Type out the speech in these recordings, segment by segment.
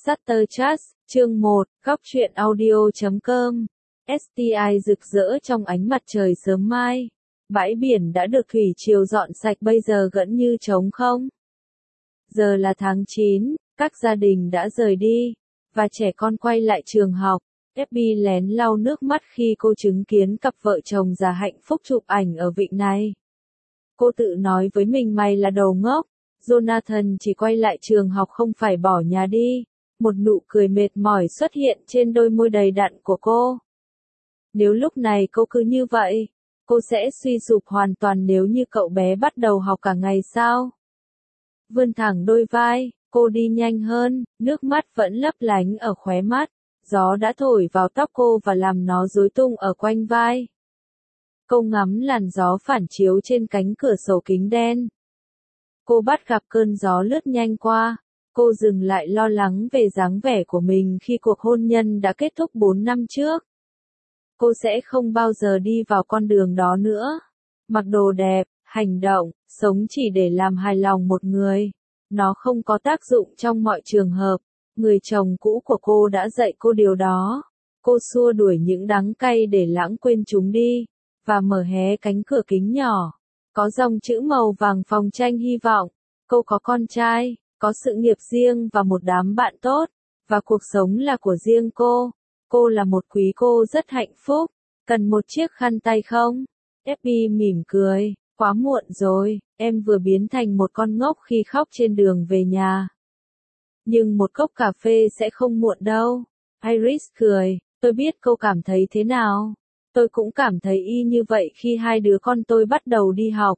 Sutterchats, chương 1, góc truyện audio.com. STI rực rỡ trong ánh mặt trời sớm mai. Bãi biển đã được thủy triều dọn sạch, bây giờ gần như trống không. Giờ là tháng 9, các gia đình đã rời đi, và trẻ con quay lại trường học. FB lén lau nước mắt khi cô chứng kiến cặp vợ chồng già hạnh phúc chụp ảnh ở vịnh này. Cô tự nói với mình, mày là đồ ngốc. Jonathan chỉ quay lại trường học, không phải bỏ nhà đi. Một nụ cười mệt mỏi xuất hiện trên đôi môi đầy đặn của cô. Nếu lúc này cô cứ như vậy, cô sẽ suy sụp hoàn toàn. Nếu như cậu bé bắt đầu học cả ngày sao? Vươn thẳng đôi vai, cô đi nhanh hơn, nước mắt vẫn lấp lánh ở khóe mắt. Gió đã thổi vào tóc cô và làm nó rối tung ở quanh vai. Cô ngắm làn gió phản chiếu trên cánh cửa sổ kính đen. Cô bắt gặp cơn gió lướt nhanh qua. Cô dừng lại lo lắng về dáng vẻ của mình khi cuộc hôn nhân đã kết thúc 4 năm trước. Cô sẽ không bao giờ đi vào con đường đó nữa. Mặc đồ đẹp, hành động, sống chỉ để làm hài lòng một người. Nó không có tác dụng trong mọi trường hợp. Người chồng cũ của cô đã dạy cô điều đó. Cô xua đuổi những đắng cay để lãng quên chúng đi, và mở hé cánh cửa kính nhỏ. Có dòng chữ màu vàng phòng tranh hy vọng. Cô có con trai, có sự nghiệp riêng và một đám bạn tốt, và cuộc sống là của riêng cô. Cô là một quý cô rất hạnh phúc. Cần một chiếc khăn tay không? FB mỉm cười. Quá muộn rồi, em vừa biến thành một con ngốc khi khóc trên đường về nhà. Nhưng một cốc cà phê sẽ không muộn đâu. Iris cười. Tôi biết cô cảm thấy thế nào. Tôi cũng cảm thấy y như vậy khi hai đứa con tôi bắt đầu đi học.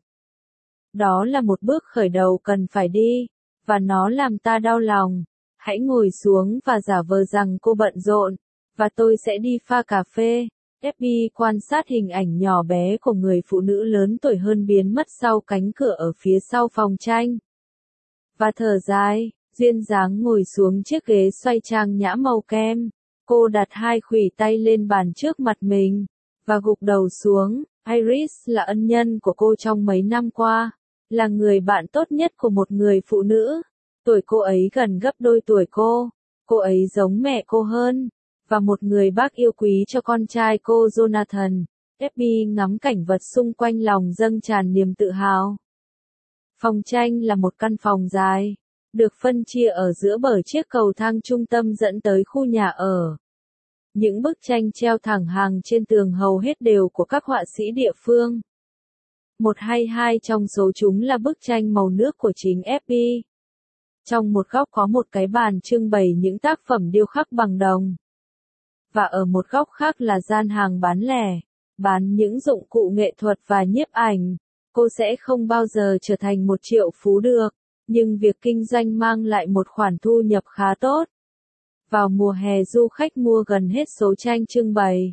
Đó là một bước khởi đầu cần phải đi, và nó làm ta đau lòng. Hãy ngồi xuống và giả vờ rằng cô bận rộn, và tôi sẽ đi pha cà phê. FB quan sát hình ảnh nhỏ bé của người phụ nữ lớn tuổi hơn biến mất sau cánh cửa ở phía sau phòng tranh. Và thở dài, duyên dáng ngồi xuống chiếc ghế xoay trang nhã màu kem. Cô đặt hai khuỷu tay lên bàn trước mặt mình, và gục đầu xuống. Iris là ân nhân của cô trong mấy năm qua, là người bạn tốt nhất của một người phụ nữ. Tuổi cô ấy gần gấp đôi tuổi cô. Cô ấy giống mẹ cô hơn, và một người bác yêu quý cho con trai cô Jonathan. FB ngắm cảnh vật xung quanh, lòng dâng tràn niềm tự hào. Phòng tranh là một căn phòng dài, được phân chia ở giữa bởi chiếc cầu thang trung tâm dẫn tới khu nhà ở. Những bức tranh treo thẳng hàng trên tường hầu hết đều của các họa sĩ địa phương. Một hay hai trong số chúng là bức tranh màu nước của chính FB. Trong một góc có một cái bàn trưng bày những tác phẩm điêu khắc bằng đồng. Và ở một góc khác là gian hàng bán lẻ, bán những dụng cụ nghệ thuật và nhiếp ảnh. Cô sẽ không bao giờ trở thành một triệu phú được, nhưng việc kinh doanh mang lại một khoản thu nhập khá tốt. Vào mùa hè du khách mua gần hết số tranh trưng bày.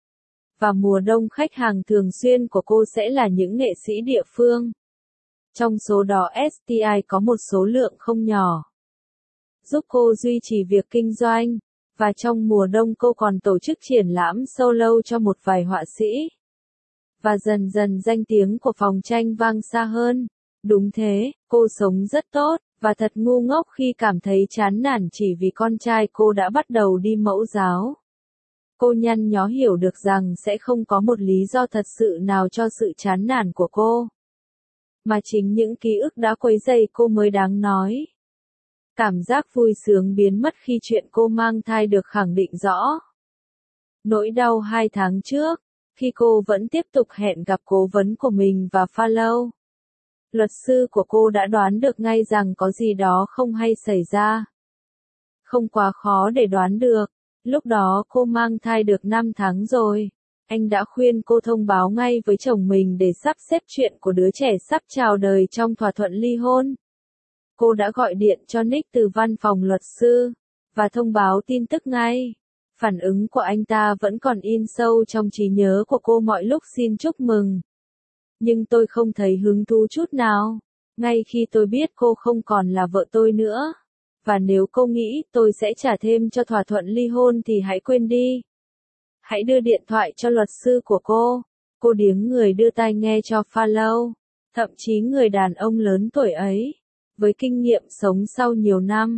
Và mùa đông khách hàng thường xuyên của cô sẽ là những nghệ sĩ địa phương. Trong số đó STI có một số lượng không nhỏ, giúp cô duy trì việc kinh doanh. Và trong mùa đông cô còn tổ chức triển lãm solo cho một vài họa sĩ. Và dần dần danh tiếng của phòng tranh vang xa hơn. Đúng thế, cô sống rất tốt, và thật ngu ngốc khi cảm thấy chán nản chỉ vì con trai cô đã bắt đầu đi mẫu giáo. Cô nhăn nhó hiểu được rằng sẽ không có một lý do thật sự nào cho sự chán nản của cô, mà chính những ký ức đã quấy rầy cô mới đáng nói. Cảm giác vui sướng biến mất khi chuyện cô mang thai được khẳng định rõ. Nỗi đau 2 tháng trước, khi cô vẫn tiếp tục hẹn gặp cố vấn của mình và follow. Luật sư của cô đã đoán được ngay rằng có gì đó không hay xảy ra. Không quá khó để đoán được, lúc đó cô mang thai được 5 tháng rồi. Anh đã khuyên cô thông báo ngay với chồng mình để sắp xếp chuyện của đứa trẻ sắp chào đời trong thỏa thuận ly hôn. Cô đã gọi điện cho Nick từ văn phòng luật sư, và thông báo tin tức ngay. Phản ứng của anh ta vẫn còn in sâu trong trí nhớ của cô mọi lúc xin chúc mừng. Nhưng tôi không thấy hứng thú chút nào, ngay khi tôi biết cô không còn là vợ tôi nữa. Và nếu cô nghĩ tôi sẽ trả thêm cho thỏa thuận ly hôn thì hãy quên đi. Hãy đưa điện thoại cho luật sư của cô. Cô điếng người đưa tai nghe cho follow. Thậm chí người đàn ông lớn tuổi ấy, với kinh nghiệm sống sau nhiều năm,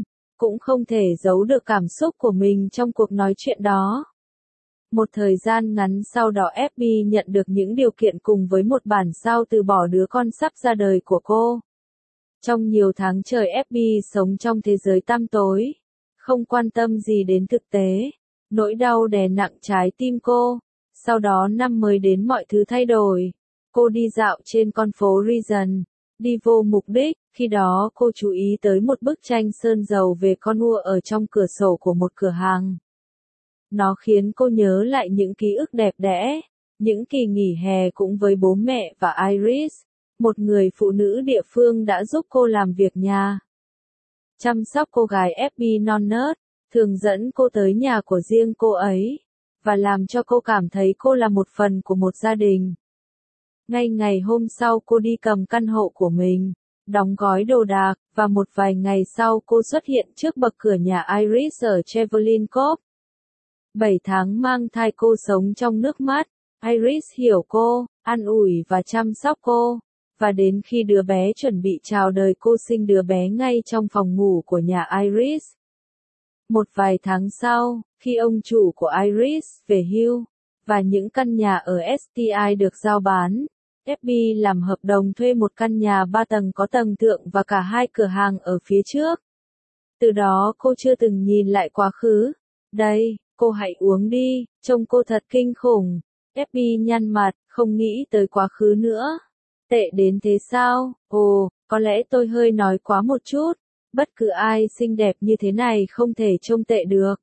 cũng không thể giấu được cảm xúc của mình trong cuộc nói chuyện đó. Một thời gian ngắn sau đó FB nhận được những điều kiện cùng với một bản sao từ bỏ đứa con sắp ra đời của cô. Trong nhiều tháng trời FB sống trong thế giới tăm tối, không quan tâm gì đến thực tế. Nỗi đau đè nặng trái tim cô. Sau đó năm mới đến mọi thứ thay đổi. Cô đi dạo trên con phố Regent, đi vô mục đích, khi đó cô chú ý tới một bức tranh sơn dầu về con ua ở trong cửa sổ của một cửa hàng. Nó khiến cô nhớ lại những ký ức đẹp đẽ, những kỳ nghỉ hè cũng với bố mẹ và Iris, một người phụ nữ địa phương đã giúp cô làm việc nhà. Chăm sóc cô gái FB non nớt, thường dẫn cô tới nhà của riêng cô ấy, và làm cho cô cảm thấy cô là một phần của một gia đình. Ngay ngày hôm sau cô đi cầm căn hộ của mình, đóng gói đồ đạc, và một vài ngày sau cô xuất hiện trước bậc cửa nhà Iris ở Chevelin Cove. 7 tháng mang thai cô sống trong nước mắt, Iris hiểu cô, an ủi và chăm sóc cô, và đến khi đứa bé chuẩn bị chào đời cô sinh đứa bé ngay trong phòng ngủ của nhà Iris. Một vài tháng sau, khi ông chủ của Iris về hưu, và những căn nhà ở STI được giao bán, FB làm hợp đồng thuê một căn nhà 3 tầng có tầng thượng và cả 2 cửa hàng ở phía trước. Từ đó cô chưa từng nhìn lại quá khứ. Đây, cô hãy uống đi, trông cô thật kinh khủng. FB nhăn mặt, không nghĩ tới quá khứ nữa. Tệ đến thế sao? Ồ, có lẽ tôi hơi nói quá một chút. Bất cứ ai xinh đẹp như thế này không thể trông tệ được.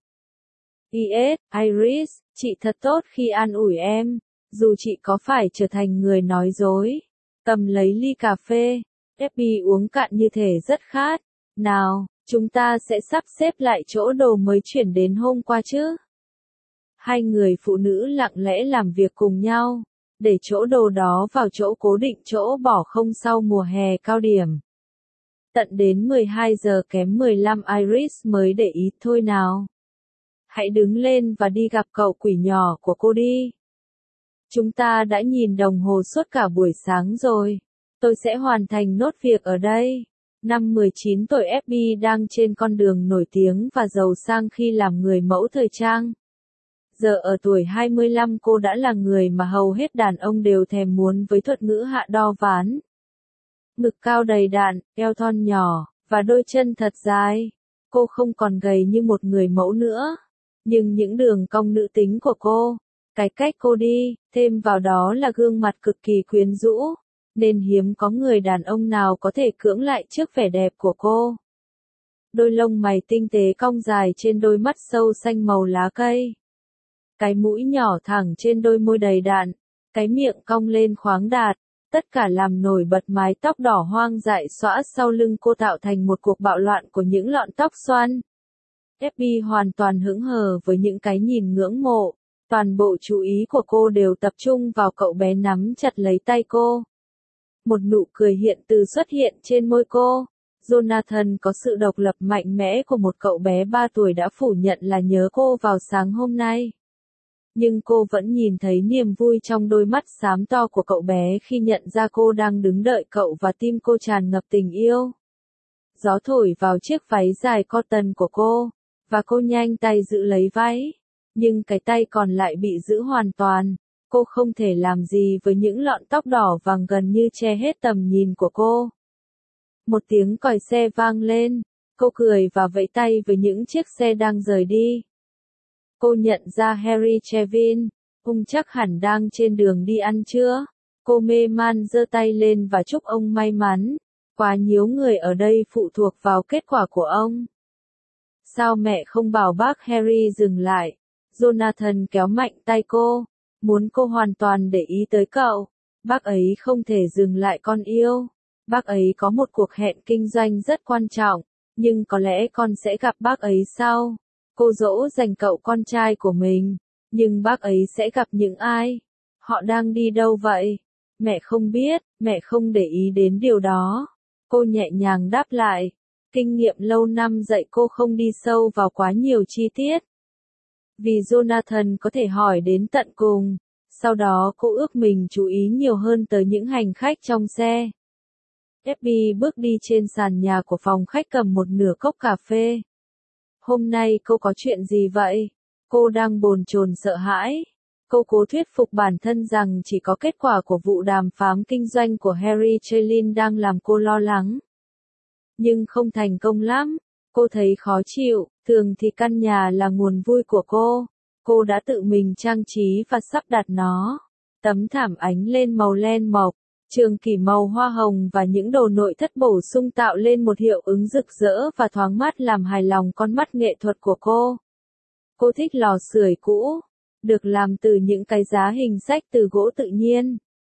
Iris, chị thật tốt khi an ủi em, dù chị có phải trở thành người nói dối. Cầm lấy ly cà phê, FB uống cạn như thể rất khát. Nào, chúng ta sẽ sắp xếp lại chỗ đồ mới chuyển đến hôm qua chứ. Hai người phụ nữ lặng lẽ làm việc cùng nhau, để chỗ đồ đó vào chỗ cố định chỗ bỏ không sau mùa hè cao điểm. Tận đến 12 giờ kém 15 Iris mới để ý thôi nào. Hãy đứng lên và đi gặp cậu quỷ nhỏ của cô đi. Chúng ta đã nhìn đồng hồ suốt cả buổi sáng rồi. Tôi sẽ hoàn thành nốt việc ở đây. Năm 19 tuổi FB đang trên con đường nổi tiếng và giàu sang khi làm người mẫu thời trang. Giờ ở tuổi 25 cô đã là người mà hầu hết đàn ông đều thèm muốn với thuật ngữ hạ đo ván. Ngực cao đầy đặn, eo thon nhỏ, và đôi chân thật dài. Cô không còn gầy như một người mẫu nữa. Nhưng những đường cong nữ tính của cô, cái cách cô đi, thêm vào đó là gương mặt cực kỳ quyến rũ, nên hiếm có người đàn ông nào có thể cưỡng lại trước vẻ đẹp của cô. Đôi lông mày tinh tế cong dài trên đôi mắt sâu xanh màu lá cây. Cái mũi nhỏ thẳng trên đôi môi đầy đặn, cái miệng cong lên khoáng đạt, tất cả làm nổi bật mái tóc đỏ hoang dại xõa sau lưng cô tạo thành một cuộc bạo loạn của những lọn tóc xoăn. FB hoàn toàn hững hờ với những cái nhìn ngưỡng mộ, toàn bộ chú ý của cô đều tập trung vào cậu bé nắm chặt lấy tay cô. Một nụ cười hiện từ xuất hiện trên môi cô. Jonathan có sự độc lập mạnh mẽ của một cậu bé 3 tuổi đã phủ nhận là nhớ cô vào sáng hôm nay. Nhưng cô vẫn nhìn thấy niềm vui trong đôi mắt xám to của cậu bé khi nhận ra cô đang đứng đợi cậu và tim cô tràn ngập tình yêu. Gió thổi vào chiếc váy dài cotton của cô, và cô nhanh tay giữ lấy váy. Nhưng cái tay còn lại bị giữ hoàn toàn, cô không thể làm gì với những lọn tóc đỏ vàng gần như che hết tầm nhìn của cô. Một tiếng còi xe vang lên, cô cười và vẫy tay với những chiếc xe đang rời đi. Cô nhận ra Harry Chevin, ông chắc hẳn đang trên đường đi ăn trưa. Cô mê man giơ tay lên và chúc ông may mắn. Quá nhiều người ở đây phụ thuộc vào kết quả của ông. Sao mẹ không bảo bác Harry dừng lại? Jonathan kéo mạnh tay cô, muốn cô hoàn toàn để ý tới cậu. Bác ấy không thể dừng lại con yêu. Bác ấy có một cuộc hẹn kinh doanh rất quan trọng, nhưng có lẽ con sẽ gặp bác ấy sau. Cô dỗ dành cậu con trai của mình, nhưng bác ấy sẽ gặp những ai? Họ đang đi đâu vậy? Mẹ không biết, mẹ không để ý đến điều đó. Cô nhẹ nhàng đáp lại. Kinh nghiệm lâu năm dạy cô không đi sâu vào quá nhiều chi tiết. Vì Jonathan có thể hỏi đến tận cùng. Sau đó cô ước mình chú ý nhiều hơn tới những hành khách trong xe. FB bước đi trên sàn nhà của phòng khách cầm một nửa cốc cà phê. Hôm nay cô có chuyện gì vậy? Cô đang bồn chồn sợ hãi. Cô cố thuyết phục bản thân rằng chỉ có kết quả của vụ đàm phán kinh doanh của Harry Chelin đang làm cô lo lắng. Nhưng không thành công lắm. Cô thấy khó chịu, thường thì căn nhà là nguồn vui của cô. Cô đã tự mình trang trí và sắp đặt nó. Tấm thảm ánh lên màu len mộc, trường kỷ màu hoa hồng và những đồ nội thất bổ sung tạo lên một hiệu ứng rực rỡ và thoáng mát làm hài lòng con mắt nghệ thuật của cô. Cô thích lò sưởi cũ, được làm từ những cái giá hình sách từ gỗ tự nhiên.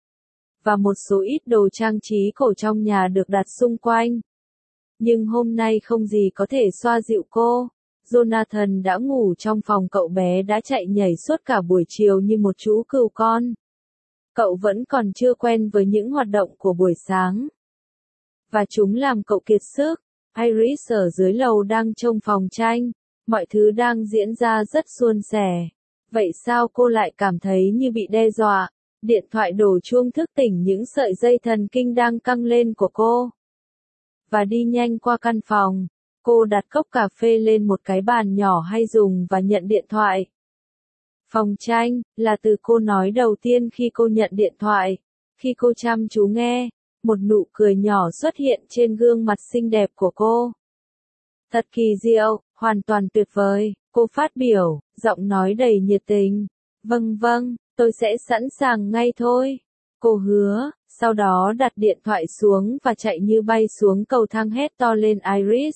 Và một số ít đồ trang trí cổ trong nhà được đặt xung quanh. Nhưng hôm nay không gì có thể xoa dịu cô. Jonathan đã ngủ trong phòng cậu bé đã chạy nhảy suốt cả buổi chiều như một chú cừu con. Cậu vẫn còn chưa quen với những hoạt động của buổi sáng. Và chúng làm cậu kiệt sức. Iris ở dưới lầu đang trông phòng tranh. Mọi thứ đang diễn ra rất suôn sẻ. Vậy sao cô lại cảm thấy như bị đe dọa? Điện thoại đổ chuông thức tỉnh những sợi dây thần kinh đang căng lên của cô. Và đi nhanh qua căn phòng. Cô đặt cốc cà phê lên một cái bàn nhỏ hay dùng và nhận điện thoại. Phòng tranh, là từ cô nói đầu tiên khi cô nhận điện thoại. Khi cô chăm chú nghe, một nụ cười nhỏ xuất hiện trên gương mặt xinh đẹp của cô. Thật kỳ diệu, hoàn toàn tuyệt vời, cô phát biểu, giọng nói đầy nhiệt tình. Vâng vâng, tôi sẽ sẵn sàng ngay thôi. Cô hứa, sau đó đặt điện thoại xuống và chạy như bay xuống cầu thang hét to lên Iris.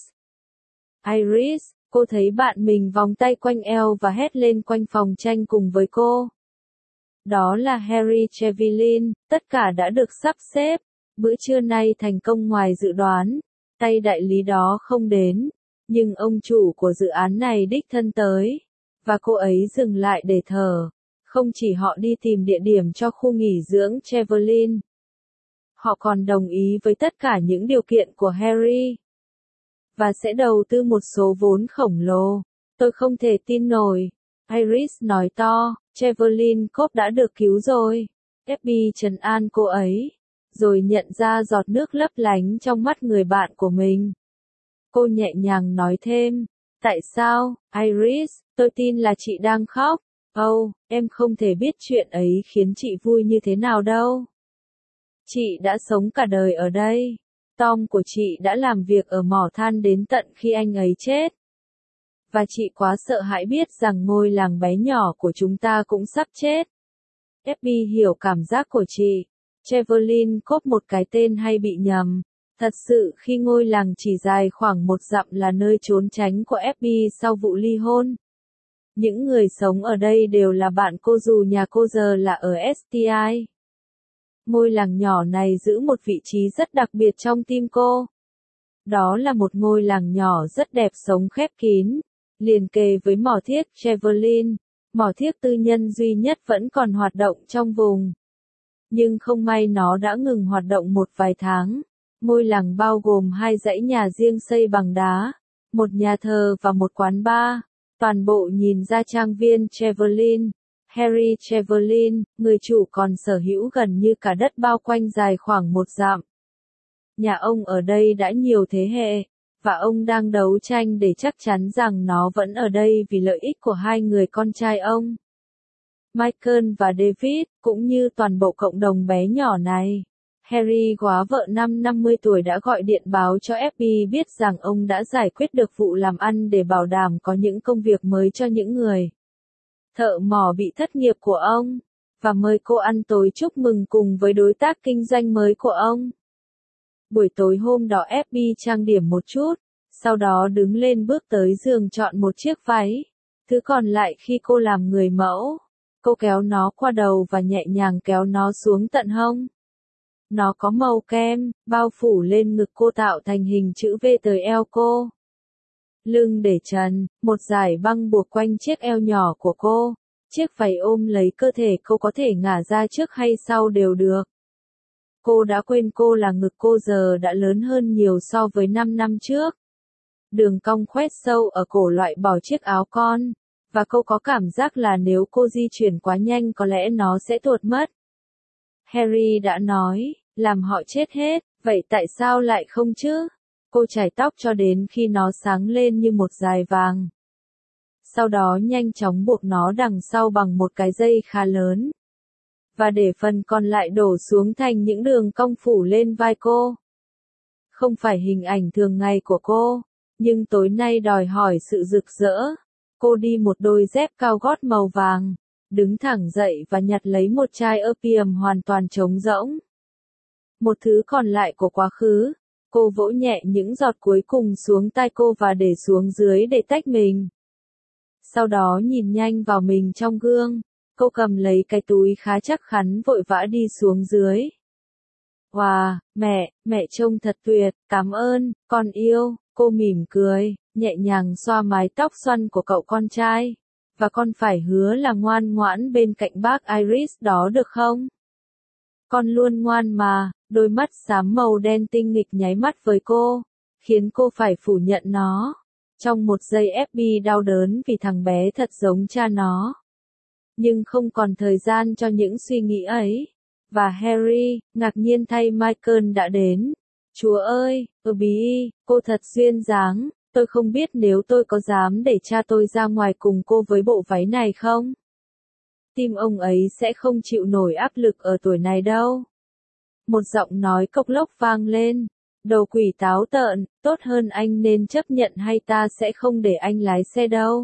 Iris, cô thấy bạn mình vòng tay quanh eo và hét lên quanh phòng tranh cùng với cô. Đó là Harry Trevelyan, tất cả đã được sắp xếp. Bữa trưa nay thành công ngoài dự đoán. Tay đại lý đó không đến. Nhưng ông chủ của dự án này đích thân tới. Và cô ấy dừng lại để thở. Không chỉ họ đi tìm địa điểm cho khu nghỉ dưỡng Trevelyan. Họ còn đồng ý với tất cả những điều kiện của Harry. Và sẽ đầu tư một số vốn khổng lồ. Tôi không thể tin nổi. Iris nói to, Trevelyan Cove đã được cứu rồi. FB trấn an cô ấy. Rồi nhận ra giọt nước lấp lánh trong mắt người bạn của mình. Cô nhẹ nhàng nói thêm. Tại sao, Iris, tôi tin là chị đang khóc. Em không thể biết chuyện ấy khiến chị vui như thế nào đâu. Chị đã sống cả đời ở đây. Tom của chị đã làm việc ở mỏ than đến tận khi anh ấy chết. Và chị quá sợ hãi biết rằng ngôi làng bé nhỏ của chúng ta cũng sắp chết. FB hiểu cảm giác của chị. Trevelyan Cove một cái tên hay bị nhầm. Thật sự khi ngôi làng chỉ dài khoảng 1 dặm là nơi trốn tránh của FB sau vụ ly hôn. Những người sống ở đây đều là bạn cô dù nhà cô giờ là ở STI. Ngôi làng nhỏ này giữ một vị trí rất đặc biệt trong tim cô. Đó là một ngôi làng nhỏ rất đẹp sống khép kín, liền kề với mỏ thiếc Trevelyan, mỏ thiếc tư nhân duy nhất vẫn còn hoạt động trong vùng. Nhưng không may nó đã ngừng hoạt động một vài tháng. Ngôi làng bao gồm 2 dãy nhà riêng xây bằng đá, một nhà thờ và một quán bar. Toàn bộ nhìn ra trang viên Trevelyan. Harry Trevelyan, người chủ còn sở hữu gần như cả đất bao quanh dài khoảng 1 dặm. Nhà ông ở đây đã nhiều thế hệ, và ông đang đấu tranh để chắc chắn rằng nó vẫn ở đây vì lợi ích của 2 người con trai ông. Michael và David, cũng như toàn bộ cộng đồng bé nhỏ này. Harry góa vợ năm 50 tuổi đã gọi điện báo cho FB biết rằng ông đã giải quyết được vụ làm ăn để bảo đảm có những công việc mới cho những người thợ mỏ bị thất nghiệp của ông, và mời cô ăn tối chúc mừng cùng với đối tác kinh doanh mới của ông. Buổi tối hôm đó FB trang điểm một chút, sau đó đứng lên bước tới giường chọn một chiếc váy. Thứ còn lại khi cô làm người mẫu, cô kéo nó qua đầu và nhẹ nhàng kéo nó xuống tận hông. Nó có màu kem, bao phủ lên ngực cô tạo thành hình chữ V tới eo cô. Lưng để trần, một dải băng buộc quanh chiếc eo nhỏ của cô. Chiếc váy ôm lấy cơ thể cô có thể ngả ra trước hay sau đều được. Cô đã quên cô là ngực cô giờ đã lớn hơn nhiều so với 5 năm trước. Đường cong khoét sâu ở cổ loại bỏ chiếc áo con. Và cô có cảm giác là nếu cô di chuyển quá nhanh có lẽ nó sẽ tuột mất. Harry đã nói, làm họ chết hết, vậy tại sao lại không chứ? Cô chải tóc cho đến khi nó sáng lên như một dải vàng. Sau đó nhanh chóng buộc nó đằng sau bằng một cái dây khá lớn. Và để phần còn lại đổ xuống thành những đường cong phủ lên vai cô. Không phải hình ảnh thường ngày của cô, nhưng tối nay đòi hỏi sự rực rỡ. Cô đi một đôi dép cao gót màu vàng, đứng thẳng dậy và nhặt lấy một chai opium hoàn toàn trống rỗng. Một thứ còn lại của quá khứ, cô vỗ nhẹ những giọt cuối cùng xuống tai cô và để xuống dưới để tách mình. Sau đó nhìn nhanh vào mình trong gương, cô cầm lấy cái túi khá chắc chắn vội vã đi xuống dưới. Wow, mẹ trông thật tuyệt, cảm ơn, con yêu, cô mỉm cười, nhẹ nhàng xoa mái tóc xoăn của cậu con trai. Và con phải hứa là ngoan ngoãn bên cạnh bác Iris đó được không? Con luôn ngoan mà, đôi mắt xám màu đen tinh nghịch nháy mắt với cô, khiến cô phải phủ nhận nó. Trong một giây FBI đau đớn vì thằng bé thật giống cha nó. Nhưng không còn thời gian cho những suy nghĩ ấy. Và Harry, ngạc nhiên thay Michael đã đến. Chúa ơi, Bí, cô thật duyên dáng, tôi không biết nếu tôi có dám để cha tôi ra ngoài cùng cô với bộ váy này không? Tim ông ấy sẽ không chịu nổi áp lực ở tuổi này đâu. Một giọng nói cộc lốc vang lên. Đầu quỷ táo tợn, tốt hơn anh nên chấp nhận hay ta sẽ không để anh lái xe đâu.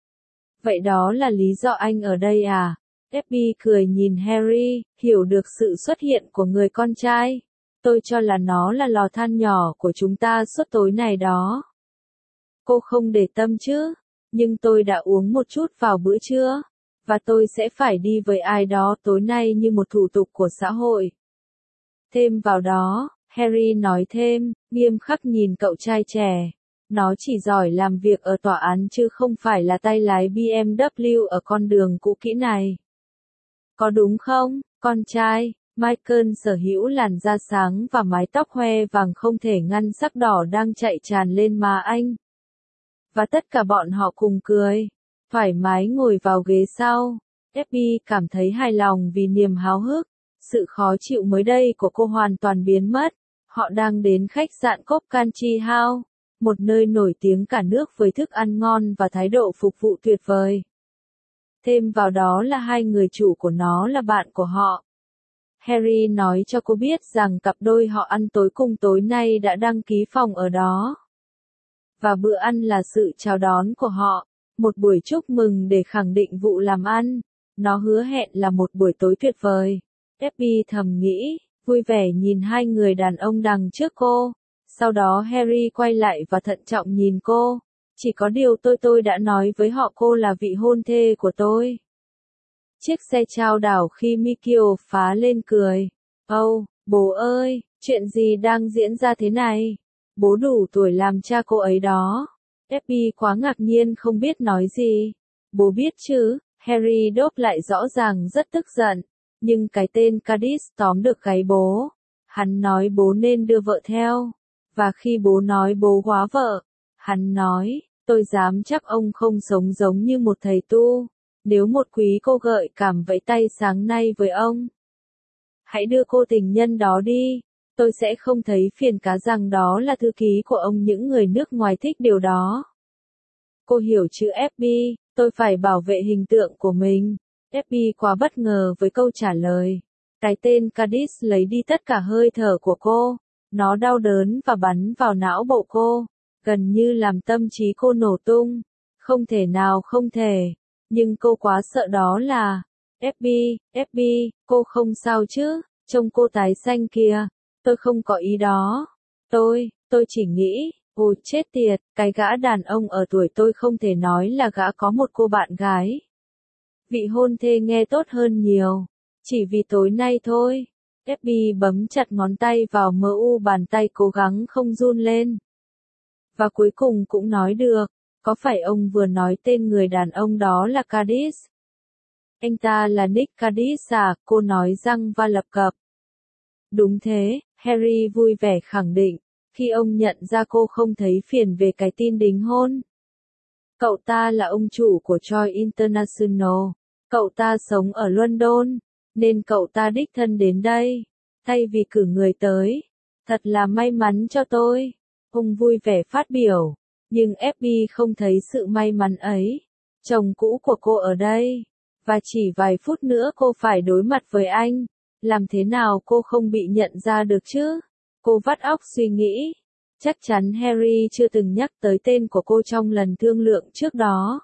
Vậy đó là lý do anh ở đây à? Abby cười nhìn Harry, hiểu được sự xuất hiện của người con trai. Tôi cho là nó là lò than nhỏ của chúng ta suốt tối này đó. Cô không để tâm chứ, nhưng tôi đã uống một chút vào bữa trưa, và tôi sẽ phải đi với ai đó tối nay như một thủ tục của xã hội. Thêm vào đó, Harry nói thêm, nghiêm khắc nhìn cậu trai trẻ. Nó chỉ giỏi làm việc ở tòa án chứ không phải là tay lái BMW ở con đường cũ kỹ này. Có đúng không, con trai? Michael sở hữu làn da sáng và mái tóc hoe vàng không thể ngăn sắc đỏ đang chạy tràn lên má anh. Và tất cả bọn họ cùng cười, thoải mái ngồi vào ghế sau. Abby cảm thấy hài lòng vì niềm háo hức, sự khó chịu mới đây của cô hoàn toàn biến mất. Họ đang đến khách sạn Cove Country House, một nơi nổi tiếng cả nước với thức ăn ngon và thái độ phục vụ tuyệt vời. Thêm vào đó là hai người chủ của nó là bạn của họ. Harry nói cho cô biết rằng cặp đôi họ ăn tối cùng tối nay đã đăng ký phòng ở đó. Và bữa ăn là sự chào đón của họ, một buổi chúc mừng để khẳng định vụ làm ăn. Nó hứa hẹn là một buổi tối tuyệt vời. Abby thầm nghĩ, vui vẻ nhìn hai người đàn ông đằng trước cô. Sau đó Harry quay lại và thận trọng nhìn cô. Chỉ có điều tôi đã nói với họ cô là vị hôn thê của tôi. Chiếc xe chao đảo khi Mikio phá lên cười. Bố ơi, chuyện gì đang diễn ra thế này? Bố đủ tuổi làm cha cô ấy đó. Abby quá ngạc nhiên không biết nói gì. Bố biết chứ, Harry đáp lại rõ ràng rất tức giận. Nhưng cái tên Cadiz tóm được gáy bố. Hắn nói bố nên đưa vợ theo. Và khi bố nói bố góa vợ, hắn nói, tôi dám chắc ông không sống giống như một thầy tu. Nếu một quý cô gợi cảm vẫy tay sáng nay với ông, hãy đưa cô tình nhân đó đi. Tôi sẽ không thấy phiền cá rằng đó là thư ký của ông, những người nước ngoài thích điều đó. Cô hiểu chữ FB, tôi phải bảo vệ hình tượng của mình. FB quá bất ngờ với câu trả lời. Cái tên Cadiz lấy đi tất cả hơi thở của cô. Nó đau đớn và bắn vào não bộ cô, gần như làm tâm trí cô nổ tung. Không thể nào không thể. Nhưng cô quá sợ đó là, FB, cô không sao chứ, trông cô tái xanh kìa, tôi không có ý đó. Tôi chỉ nghĩ, ôi chết tiệt, cái gã đàn ông ở tuổi tôi không thể nói là gã có một cô bạn gái. Vị hôn thê nghe tốt hơn nhiều, chỉ vì tối nay thôi. FB bấm chặt ngón tay vào MU, bàn tay cố gắng không run lên. Và cuối cùng cũng nói được. Có phải ông vừa nói tên người đàn ông đó là Cadiz? Anh ta là Nick Cadiz à? Cô nói răng và lập cập. Đúng thế, Harry vui vẻ khẳng định, khi ông nhận ra cô không thấy phiền về cái tin đính hôn. Cậu ta là ông chủ của Joy International. Cậu ta sống ở London, nên cậu ta đích thân đến đây, thay vì cử người tới. Thật là may mắn cho tôi. Ông vui vẻ phát biểu. Nhưng FB không thấy sự may mắn ấy. Chồng cũ của cô ở đây. Và chỉ vài phút nữa cô phải đối mặt với anh. Làm thế nào cô không bị nhận ra được chứ? Cô vắt óc suy nghĩ. Chắc chắn Harry chưa từng nhắc tới tên của cô trong lần thương lượng trước đó.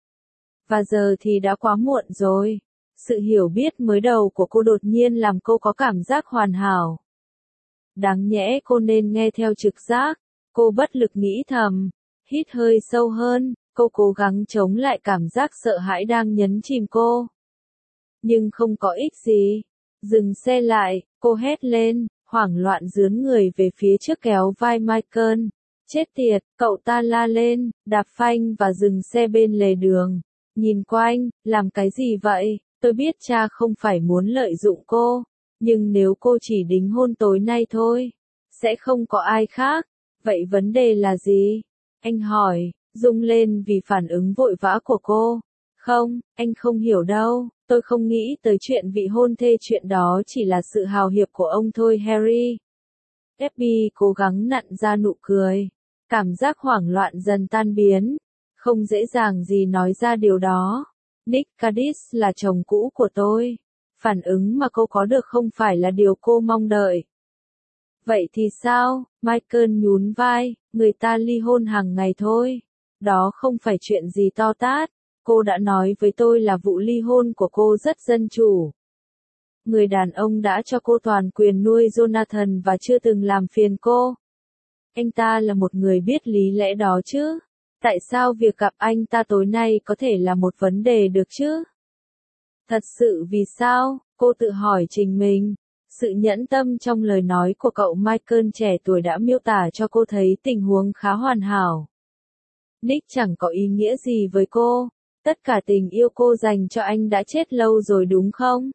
Và giờ thì đã quá muộn rồi. Sự hiểu biết mới đầu của cô đột nhiên làm cô có cảm giác hoàn hảo. Đáng nhẽ cô nên nghe theo trực giác. Cô bất lực nghĩ thầm. Hít hơi sâu hơn, cô cố gắng chống lại cảm giác sợ hãi đang nhấn chìm cô. Nhưng không có ích gì. Dừng xe lại, cô hét lên, hoảng loạn dướn người về phía trước kéo vai Michael. Chết tiệt, cậu ta la lên, đạp phanh và dừng xe bên lề đường. Nhìn quanh, làm cái gì vậy? Tôi biết cha không phải muốn lợi dụng cô. Nhưng nếu cô chỉ đính hôn tối nay thôi, sẽ không có ai khác. Vậy vấn đề là gì? Anh hỏi, rung lên vì phản ứng vội vã của cô. Không, anh không hiểu đâu, tôi không nghĩ tới chuyện vị hôn thê, chuyện đó chỉ là sự hào hiệp của ông thôi Harry. FB cố gắng nặn ra nụ cười. Cảm giác hoảng loạn dần tan biến. Không dễ dàng gì nói ra điều đó. Nick Cadiz là chồng cũ của tôi. Phản ứng mà cô có được không phải là điều cô mong đợi. Vậy thì sao? Michael nhún vai, người ta ly hôn hàng ngày thôi. Đó không phải chuyện gì to tát. Cô đã nói với tôi là vụ ly hôn của cô rất dân chủ. Người đàn ông đã cho cô toàn quyền nuôi Jonathan và chưa từng làm phiền cô. Anh ta là một người biết lý lẽ đó chứ. Tại sao việc gặp anh ta tối nay có thể là một vấn đề được chứ? Thật sự vì sao? Cô tự hỏi chính mình. Sự nhẫn tâm trong lời nói của cậu Michael trẻ tuổi đã miêu tả cho cô thấy tình huống khá hoàn hảo. Nick chẳng có ý nghĩa gì với cô. Tất cả tình yêu cô dành cho anh đã chết lâu rồi đúng không?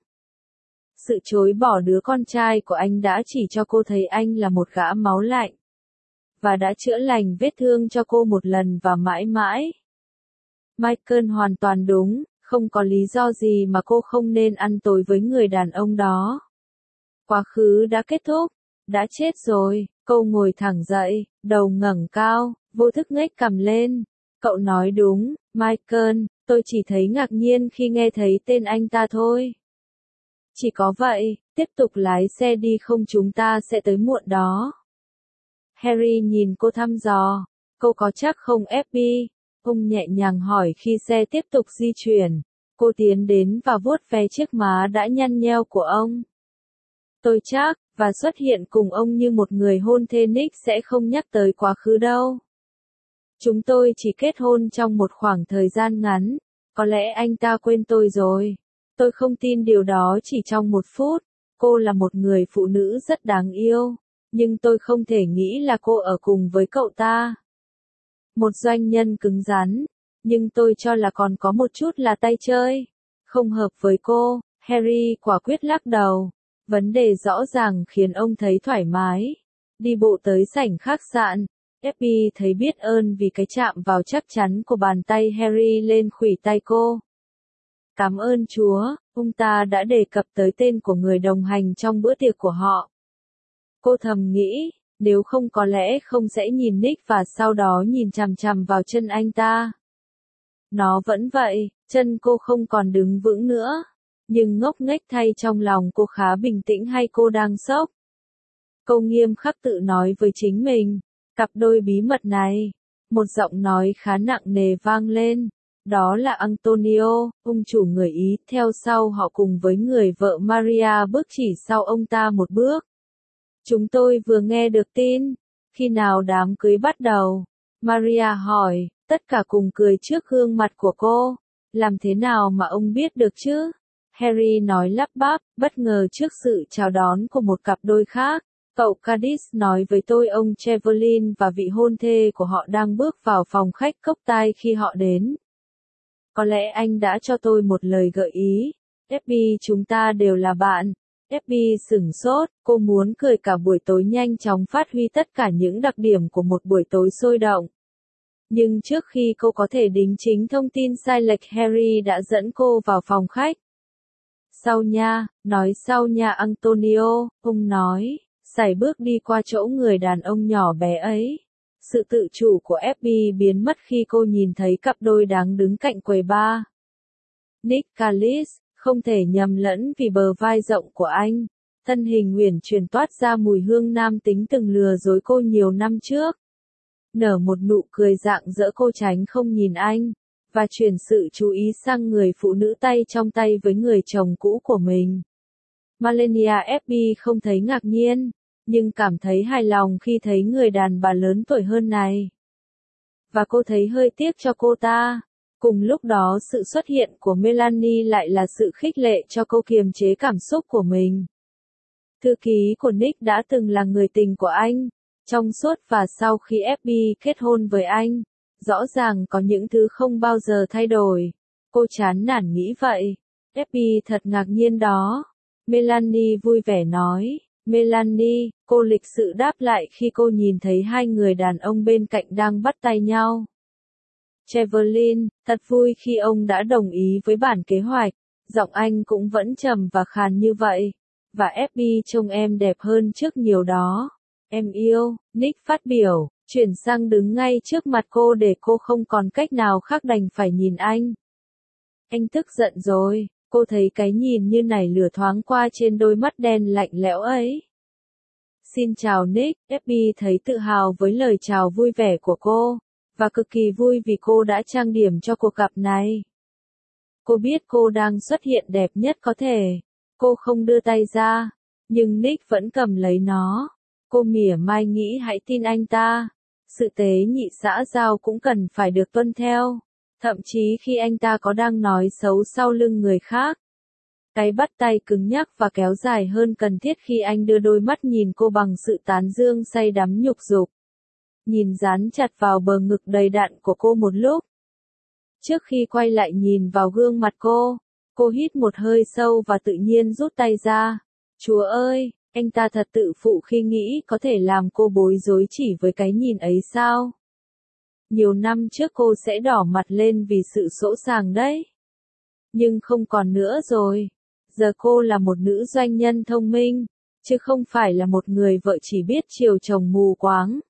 Sự chối bỏ đứa con trai của anh đã chỉ cho cô thấy anh là một gã máu lạnh. Và đã chữa lành vết thương cho cô một lần và mãi mãi. Michael hoàn toàn đúng, không có lý do gì mà cô không nên ăn tối với người đàn ông đó. Quá khứ đã kết thúc, đã chết rồi. Cô ngồi thẳng dậy, đầu ngẩng cao, vô thức ngếch cằm lên. Cậu nói đúng, Michael, tôi chỉ thấy ngạc nhiên khi nghe thấy tên anh ta thôi. Chỉ có vậy, tiếp tục lái xe đi không chúng ta sẽ tới muộn đó. Harry nhìn cô thăm dò, cô có chắc không FB? Ông nhẹ nhàng hỏi khi xe tiếp tục di chuyển. Cô tiến đến và vuốt ve chiếc má đã nhăn nheo của ông. Tôi chắc, và xuất hiện cùng ông như một người hôn thê. Nick sẽ không nhắc tới quá khứ đâu. Chúng tôi chỉ kết hôn trong một khoảng thời gian ngắn. Có lẽ anh ta quên tôi rồi. Tôi không tin điều đó chỉ trong một phút. Cô là một người phụ nữ rất đáng yêu. Nhưng tôi không thể nghĩ là cô ở cùng với cậu ta. Một doanh nhân cứng rắn. Nhưng tôi cho là còn có một chút là tay chơi. Không hợp với cô. Harry quả quyết lắc đầu. Vấn đề rõ ràng khiến ông thấy thoải mái. Đi bộ tới sảnh khách sạn. FB thấy biết ơn vì cái chạm vào chắc chắn của bàn tay Harry lên khuỷu tay cô. Cảm ơn Chúa, ông ta đã đề cập tới tên của người đồng hành trong bữa tiệc của họ. Cô thầm nghĩ, nếu không có lẽ không sẽ nhìn Nick và sau đó nhìn chằm chằm vào chân anh ta. Nó vẫn vậy, chân cô không còn đứng vững nữa. Nhưng ngốc nghếch thay trong lòng cô khá bình tĩnh hay cô đang sốc? Cô nghiêm khắc tự nói với chính mình. Cặp đôi bí mật này. Một giọng nói khá nặng nề vang lên. Đó là Antonio, ông chủ người Ý, theo sau họ cùng với người vợ Maria bước chỉ sau ông ta một bước. Chúng tôi vừa nghe được tin. Khi nào đám cưới bắt đầu? Maria hỏi, tất cả cùng cười trước gương mặt của cô. Làm thế nào mà ông biết được chứ? Harry nói lắp bắp, bất ngờ trước sự chào đón của một cặp đôi khác. Cậu Cadiz nói với tôi ông Trevelyan và vị hôn thê của họ đang bước vào phòng khách cốc tai khi họ đến. Có lẽ anh đã cho tôi một lời gợi ý. FB chúng ta đều là bạn. FB sửng sốt, cô muốn cười cả buổi tối nhanh chóng phát huy tất cả những đặc điểm của một buổi tối sôi động. Nhưng trước khi cô có thể đính chính thông tin sai lệch Harry đã dẫn cô vào phòng khách. Sau nha, nói sau nha Antonio, ông nói, sải bước đi qua chỗ người đàn ông nhỏ bé ấy. Sự tự chủ của FB biến mất khi cô nhìn thấy cặp đôi đang đứng cạnh quầy bar. Nick Callis, không thể nhầm lẫn vì bờ vai rộng của anh. Thân hình uyển chuyển toát ra mùi hương nam tính từng lừa dối cô nhiều năm trước. Nở một nụ cười rạng rỡ, cô tránh không nhìn anh, và chuyển sự chú ý sang người phụ nữ tay trong tay với người chồng cũ của mình. Melania FB không thấy ngạc nhiên, nhưng cảm thấy hài lòng khi thấy người đàn bà lớn tuổi hơn này. Và cô thấy hơi tiếc cho cô ta. Cùng lúc đó sự xuất hiện của Melanie lại là sự khích lệ cho cô kiềm chế cảm xúc của mình. Thư ký của Nick đã từng là người tình của anh, trong suốt và sau khi FB kết hôn với anh. Rõ ràng có những thứ không bao giờ thay đổi. Cô chán nản nghĩ vậy. FB thật ngạc nhiên đó. Melanie vui vẻ nói. Melanie, cô lịch sự đáp lại khi cô nhìn thấy hai người đàn ông bên cạnh đang bắt tay nhau. Trevelyan, thật vui khi ông đã đồng ý với bản kế hoạch. Giọng anh cũng vẫn trầm và khàn như vậy. Và FB trông em đẹp hơn trước nhiều đó. Em yêu, Nick phát biểu, chuyển sang đứng ngay trước mặt cô để cô không còn cách nào khác đành phải nhìn anh. Anh tức giận rồi, cô thấy cái nhìn như nảy lửa thoáng qua trên đôi mắt đen lạnh lẽo ấy. Xin chào Nick, FB thấy tự hào với lời chào vui vẻ của cô, và cực kỳ vui vì cô đã trang điểm cho cuộc gặp này. Cô biết cô đang xuất hiện đẹp nhất có thể. Cô không đưa tay ra, nhưng Nick vẫn cầm lấy nó. Cô mỉa mai nghĩ hãy tin anh ta. Sự tế nhị xã giao cũng cần phải được tuân theo. Thậm chí khi anh ta có đang nói xấu sau lưng người khác. Cái bắt tay cứng nhắc và kéo dài hơn cần thiết khi anh đưa đôi mắt nhìn cô bằng sự tán dương say đắm nhục dục. Nhìn dán chặt vào bờ ngực đầy đặn của cô một lúc. Trước khi quay lại nhìn vào gương mặt cô hít một hơi sâu và tự nhiên rút tay ra. Chúa ơi, anh ta thật tự phụ khi nghĩ có thể làm cô bối rối chỉ với cái nhìn ấy sao? Nhiều năm trước cô sẽ đỏ mặt lên vì sự sỗ sàng đấy. Nhưng không còn nữa rồi. Giờ cô là một nữ doanh nhân thông minh, chứ không phải là một người vợ chỉ biết chiều chồng mù quáng.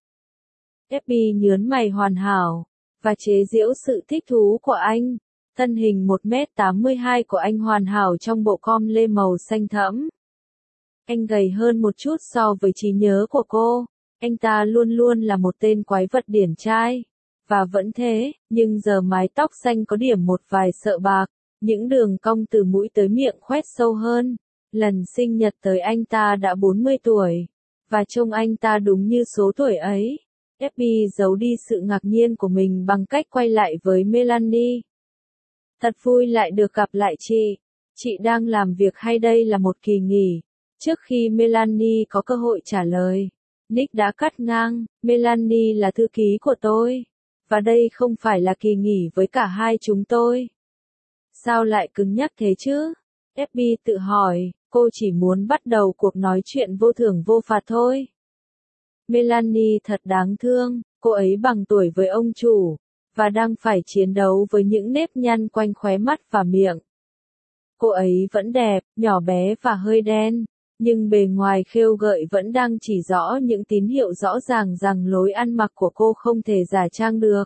FB nhớn mày hoàn hảo, và chế giễu sự thích thú của anh. Thân hình 1m82 của anh hoàn hảo trong bộ com lê màu xanh thẫm. Anh gầy hơn một chút so với trí nhớ của cô. Anh ta luôn luôn là một tên quái vật điển trai. Và vẫn thế, nhưng giờ mái tóc xanh có điểm một vài sợi bạc. Những đường cong từ mũi tới miệng khoét sâu hơn. Lần sinh nhật tới anh ta đã 40 tuổi. Và trông anh ta đúng như số tuổi ấy. FB giấu đi sự ngạc nhiên của mình bằng cách quay lại với Melanie. Thật vui lại được gặp lại chị. Chị đang làm việc hay đây là một kỳ nghỉ? Trước khi Melanie có cơ hội trả lời, Nick đã cắt ngang. Melanie là thư ký của tôi. Và đây không phải là kỳ nghỉ với cả hai chúng tôi. Sao lại cứng nhắc thế chứ? FB tự hỏi, cô chỉ muốn bắt đầu cuộc nói chuyện vô thưởng vô phạt thôi. Melanie thật đáng thương, cô ấy bằng tuổi với ông chủ, và đang phải chiến đấu với những nếp nhăn quanh khóe mắt và miệng. Cô ấy vẫn đẹp, nhỏ bé và hơi đen, nhưng bề ngoài khêu gợi vẫn đang chỉ rõ những tín hiệu rõ ràng rằng lối ăn mặc của cô không thể giả trang được.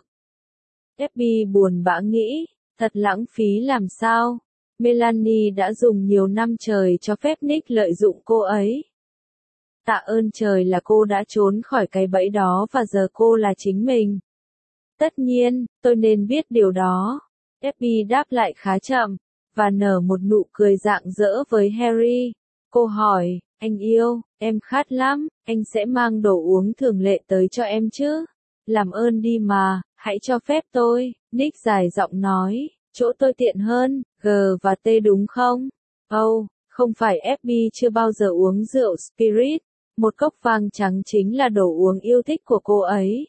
FB buồn bã nghĩ, thật lãng phí làm sao. Melanie đã dùng nhiều năm trời cho phép Nick lợi dụng cô ấy. Tạ ơn trời là cô đã trốn khỏi cái bẫy đó và giờ cô là chính mình. Tất nhiên, tôi nên biết điều đó. FB đáp lại khá chậm, và nở một nụ cười rạng rỡ với Harry. Cô hỏi, anh yêu, em khát lắm, anh sẽ mang đồ uống thường lệ tới cho em chứ? Làm ơn đi mà, hãy cho phép tôi. Nick dài giọng nói, chỗ tôi tiện hơn, G và T đúng không? Không phải FB chưa bao giờ uống rượu Spirit. Một cốc vang trắng chính là đồ uống yêu thích của cô ấy.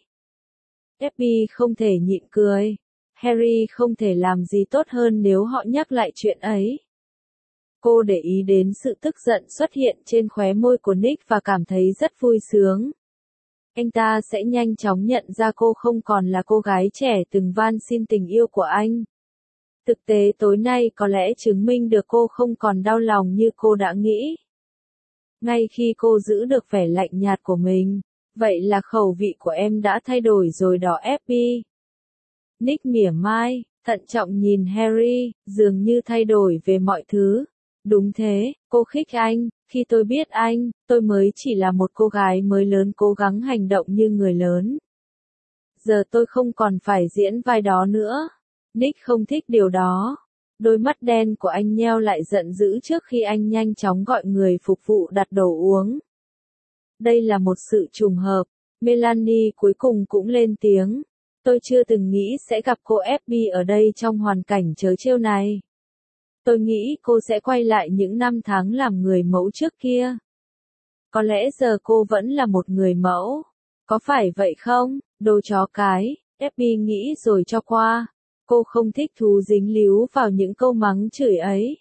FB không thể nhịn cười. Harry không thể làm gì tốt hơn nếu họ nhắc lại chuyện ấy. Cô để ý đến sự tức giận xuất hiện trên khóe môi của Nick và cảm thấy rất vui sướng. Anh ta sẽ nhanh chóng nhận ra cô không còn là cô gái trẻ từng van xin tình yêu của anh. Thực tế tối nay có lẽ chứng minh được cô không còn đau lòng như cô đã nghĩ. Ngay khi cô giữ được vẻ lạnh nhạt của mình, Vậy là khẩu vị của em đã thay đổi rồi đó FB. Nick mỉa mai, thận trọng nhìn Harry, dường như thay đổi về mọi thứ. Đúng thế, cô khích anh, khi tôi biết anh, tôi mới chỉ là một cô gái mới lớn cố gắng hành động như người lớn. Giờ tôi không còn phải diễn vai đó nữa. Nick không thích điều đó. Đôi mắt đen của anh nheo lại giận dữ trước khi anh nhanh chóng gọi người phục vụ đặt đồ uống. Đây là một sự trùng hợp. Melanie cuối cùng cũng lên tiếng. Tôi chưa từng nghĩ sẽ gặp cô FB ở đây trong hoàn cảnh trớ trêu này. Tôi nghĩ cô sẽ quay lại những năm tháng làm người mẫu trước kia. Có lẽ giờ cô vẫn là một người mẫu. Có phải vậy không, đồ chó cái, FB nghĩ rồi cho qua. Cô không thích thú dính líu vào những câu mắng chửi ấy.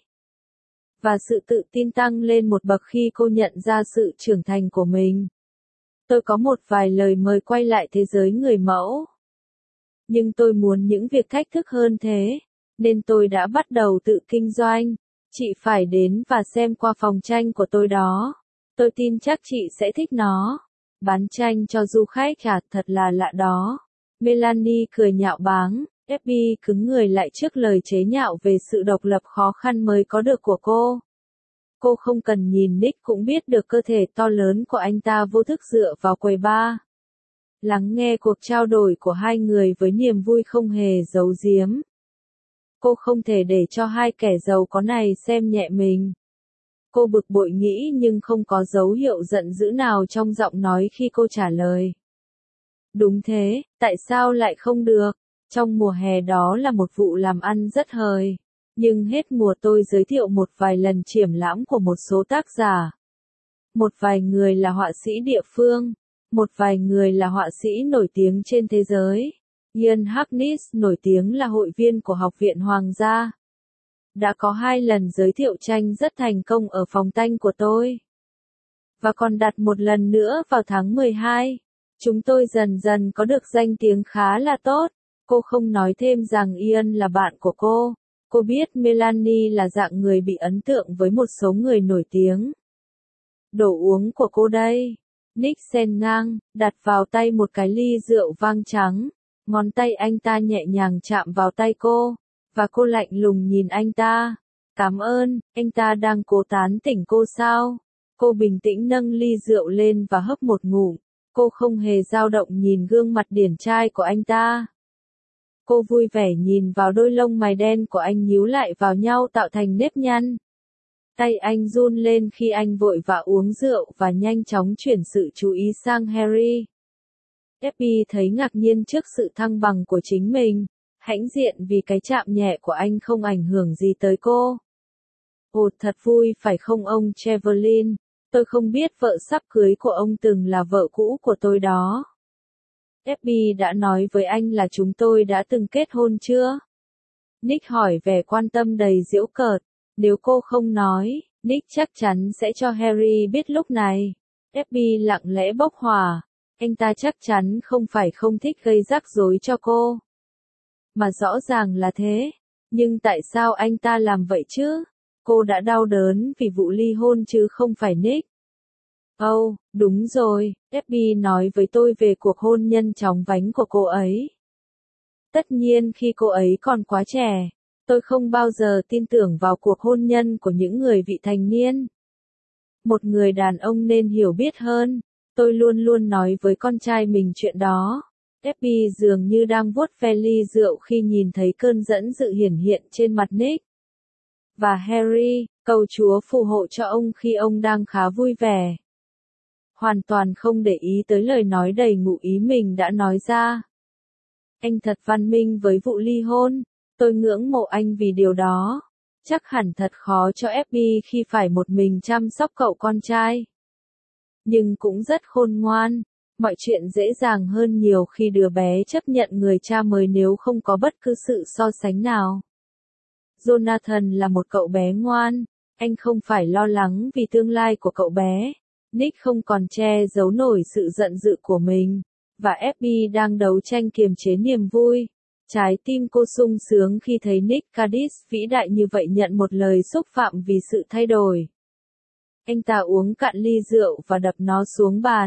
Và sự tự tin tăng lên một bậc khi cô nhận ra sự trưởng thành của mình. Tôi có một vài lời mời quay lại thế giới người mẫu. Nhưng tôi muốn những việc thách thức hơn thế, nên tôi đã bắt đầu tự kinh doanh. Chị phải đến và xem qua phòng tranh của tôi đó. Tôi tin chắc chị sẽ thích nó. Bán tranh cho du khách à, thật là lạ đó. Melanie cười nhạo báng, FB cứng người lại trước lời chế nhạo về sự độc lập khó khăn mới có được của cô. Cô không cần nhìn Nick cũng biết được cơ thể to lớn của anh ta vô thức dựa vào quầy bar. Lắng nghe cuộc trao đổi của hai người với niềm vui không hề giấu giếm. Cô không thể để cho hai kẻ giàu có này xem nhẹ mình. Cô bực bội nghĩ nhưng không có dấu hiệu giận dữ nào trong giọng nói khi cô trả lời. Đúng thế, tại sao lại không được? Trong mùa hè đó là một vụ làm ăn rất hời. Nhưng hết mùa tôi giới thiệu một vài lần triển lãm của một số tác giả. Một vài người là họa sĩ địa phương. Một vài người là họa sĩ nổi tiếng trên thế giới. Ian Harkness nổi tiếng là hội viên của Học viện Hoàng gia. Đã có 2 lần giới thiệu tranh rất thành công ở phòng tranh của tôi. Và còn đặt một lần nữa vào tháng 12. Chúng tôi dần dần có được danh tiếng khá là tốt. Cô không nói thêm rằng Ian là bạn của cô. Cô biết Melanie là dạng người bị ấn tượng với một số người nổi tiếng. Đồ uống của cô đây. Nick xen ngang, đặt vào tay một cái ly rượu vang trắng. Ngón tay anh ta nhẹ nhàng chạm vào tay cô. Và cô lạnh lùng nhìn anh ta. Cảm ơn, anh ta đang cố tán tỉnh cô sao? Cô bình tĩnh nâng ly rượu lên và hấp một ngụm. Cô không hề dao động nhìn gương mặt điển trai của anh ta. Cô vui vẻ nhìn vào đôi lông mày đen của anh nhíu lại vào nhau tạo thành nếp nhăn. Tay anh run lên khi anh vội vã uống rượu và nhanh chóng chuyển sự chú ý sang Harry. FB thấy ngạc nhiên trước sự thăng bằng của chính mình. Hãnh diện vì cái chạm nhẹ của anh không ảnh hưởng gì tới cô. Ồ, thật vui phải không ông Trevelyan? Tôi không biết vợ sắp cưới của ông từng là vợ cũ của tôi đó. FB đã nói với anh là chúng tôi đã từng kết hôn chưa? Nick hỏi vẻ quan tâm đầy giễu cợt. Nếu cô không nói, Nick chắc chắn sẽ cho Harry biết lúc này. FB lặng lẽ bốc hỏa. Anh ta chắc chắn không phải không thích gây rắc rối cho cô. Mà rõ ràng là thế. Nhưng tại sao anh ta làm vậy chứ? Cô đã đau đớn vì vụ ly hôn chứ không phải Nick. Oh, đúng rồi, FB nói với tôi về cuộc hôn nhân chóng vánh của cô ấy. Tất nhiên khi cô ấy còn quá trẻ, tôi không bao giờ tin tưởng vào cuộc hôn nhân của những người vị thành niên. Một người đàn ông nên hiểu biết hơn, tôi luôn luôn nói với con trai mình chuyện đó. FB dường như đang vuốt ve ly rượu khi nhìn thấy cơn giận dữ hiển hiện trên mặt Nick. Và Harry, cầu Chúa phù hộ cho ông khi ông đang khá vui vẻ. Hoàn toàn không để ý tới lời nói đầy ngụ ý mình đã nói ra. Anh thật văn minh với vụ ly hôn, tôi ngưỡng mộ anh vì điều đó. Chắc hẳn thật khó cho FB khi phải một mình chăm sóc cậu con trai. Nhưng cũng rất khôn ngoan, mọi chuyện dễ dàng hơn nhiều khi đứa bé chấp nhận người cha mới nếu không có bất cứ sự so sánh nào. Jonathan là một cậu bé ngoan, anh không phải lo lắng vì tương lai của cậu bé. Nick không còn che giấu nổi sự giận dữ của mình, và FB đang đấu tranh kiềm chế niềm vui. Trái tim cô sung sướng khi thấy Nick Cadiz vĩ đại như vậy nhận một lời xúc phạm vì sự thay đổi. Anh ta uống cạn ly rượu và đập nó xuống bàn.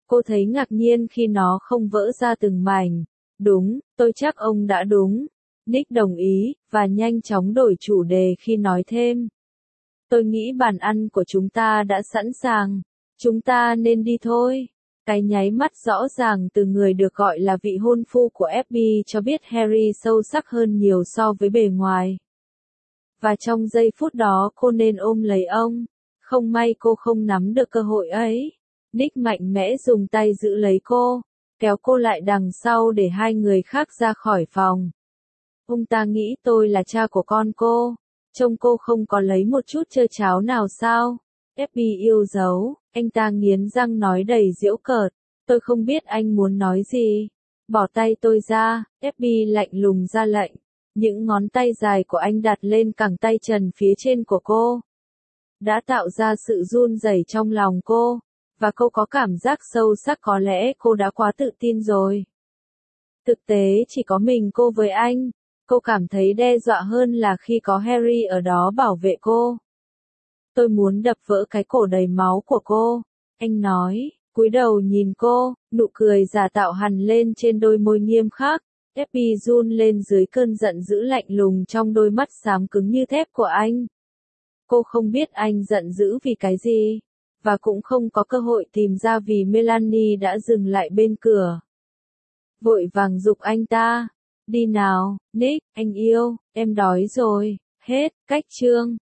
Cô thấy ngạc nhiên khi nó không vỡ ra từng mảnh. Đúng, tôi chắc ông đã đúng. Nick đồng ý, và nhanh chóng đổi chủ đề khi nói thêm. Tôi nghĩ bàn ăn của chúng ta đã sẵn sàng. Chúng ta nên đi thôi. Cái nháy mắt rõ ràng từ người được gọi là vị hôn phu của FB cho biết Harry sâu sắc hơn nhiều so với bề ngoài. Và trong giây phút đó cô nên ôm lấy ông. Không may cô không nắm được cơ hội ấy. Nick mạnh mẽ dùng tay giữ lấy cô, kéo cô lại đằng sau để hai người khác ra khỏi phòng. Ông ta nghĩ tôi là cha của con cô. Trông cô không có lấy một chút trơ cháo nào sao? FB yêu dấu, anh ta nghiến răng nói đầy giễu cợt. Tôi không biết anh muốn nói gì. Bỏ tay tôi ra, FB lạnh lùng ra lệnh. Những ngón tay dài của anh đặt lên cẳng tay trần phía trên của cô. Đã tạo ra sự run rẩy trong lòng cô. Và cô có cảm giác sâu sắc có lẽ cô đã quá tự tin rồi. Thực tế chỉ có mình cô với anh. Cô cảm thấy đe dọa hơn là khi có Harry ở đó bảo vệ cô. Tôi muốn đập vỡ cái cổ đầy máu của cô. Anh nói, cúi đầu nhìn cô, nụ cười giả tạo hằn lên trên đôi môi nghiêm khắc. FB run lên dưới cơn giận dữ lạnh lùng trong đôi mắt xám cứng như thép của anh. Cô không biết anh giận dữ vì cái gì. Và cũng không có cơ hội tìm ra vì Melanie đã dừng lại bên cửa. Vội vàng giục anh ta. Đi nào, Nick, anh yêu, em đói rồi. Hết, cách chương.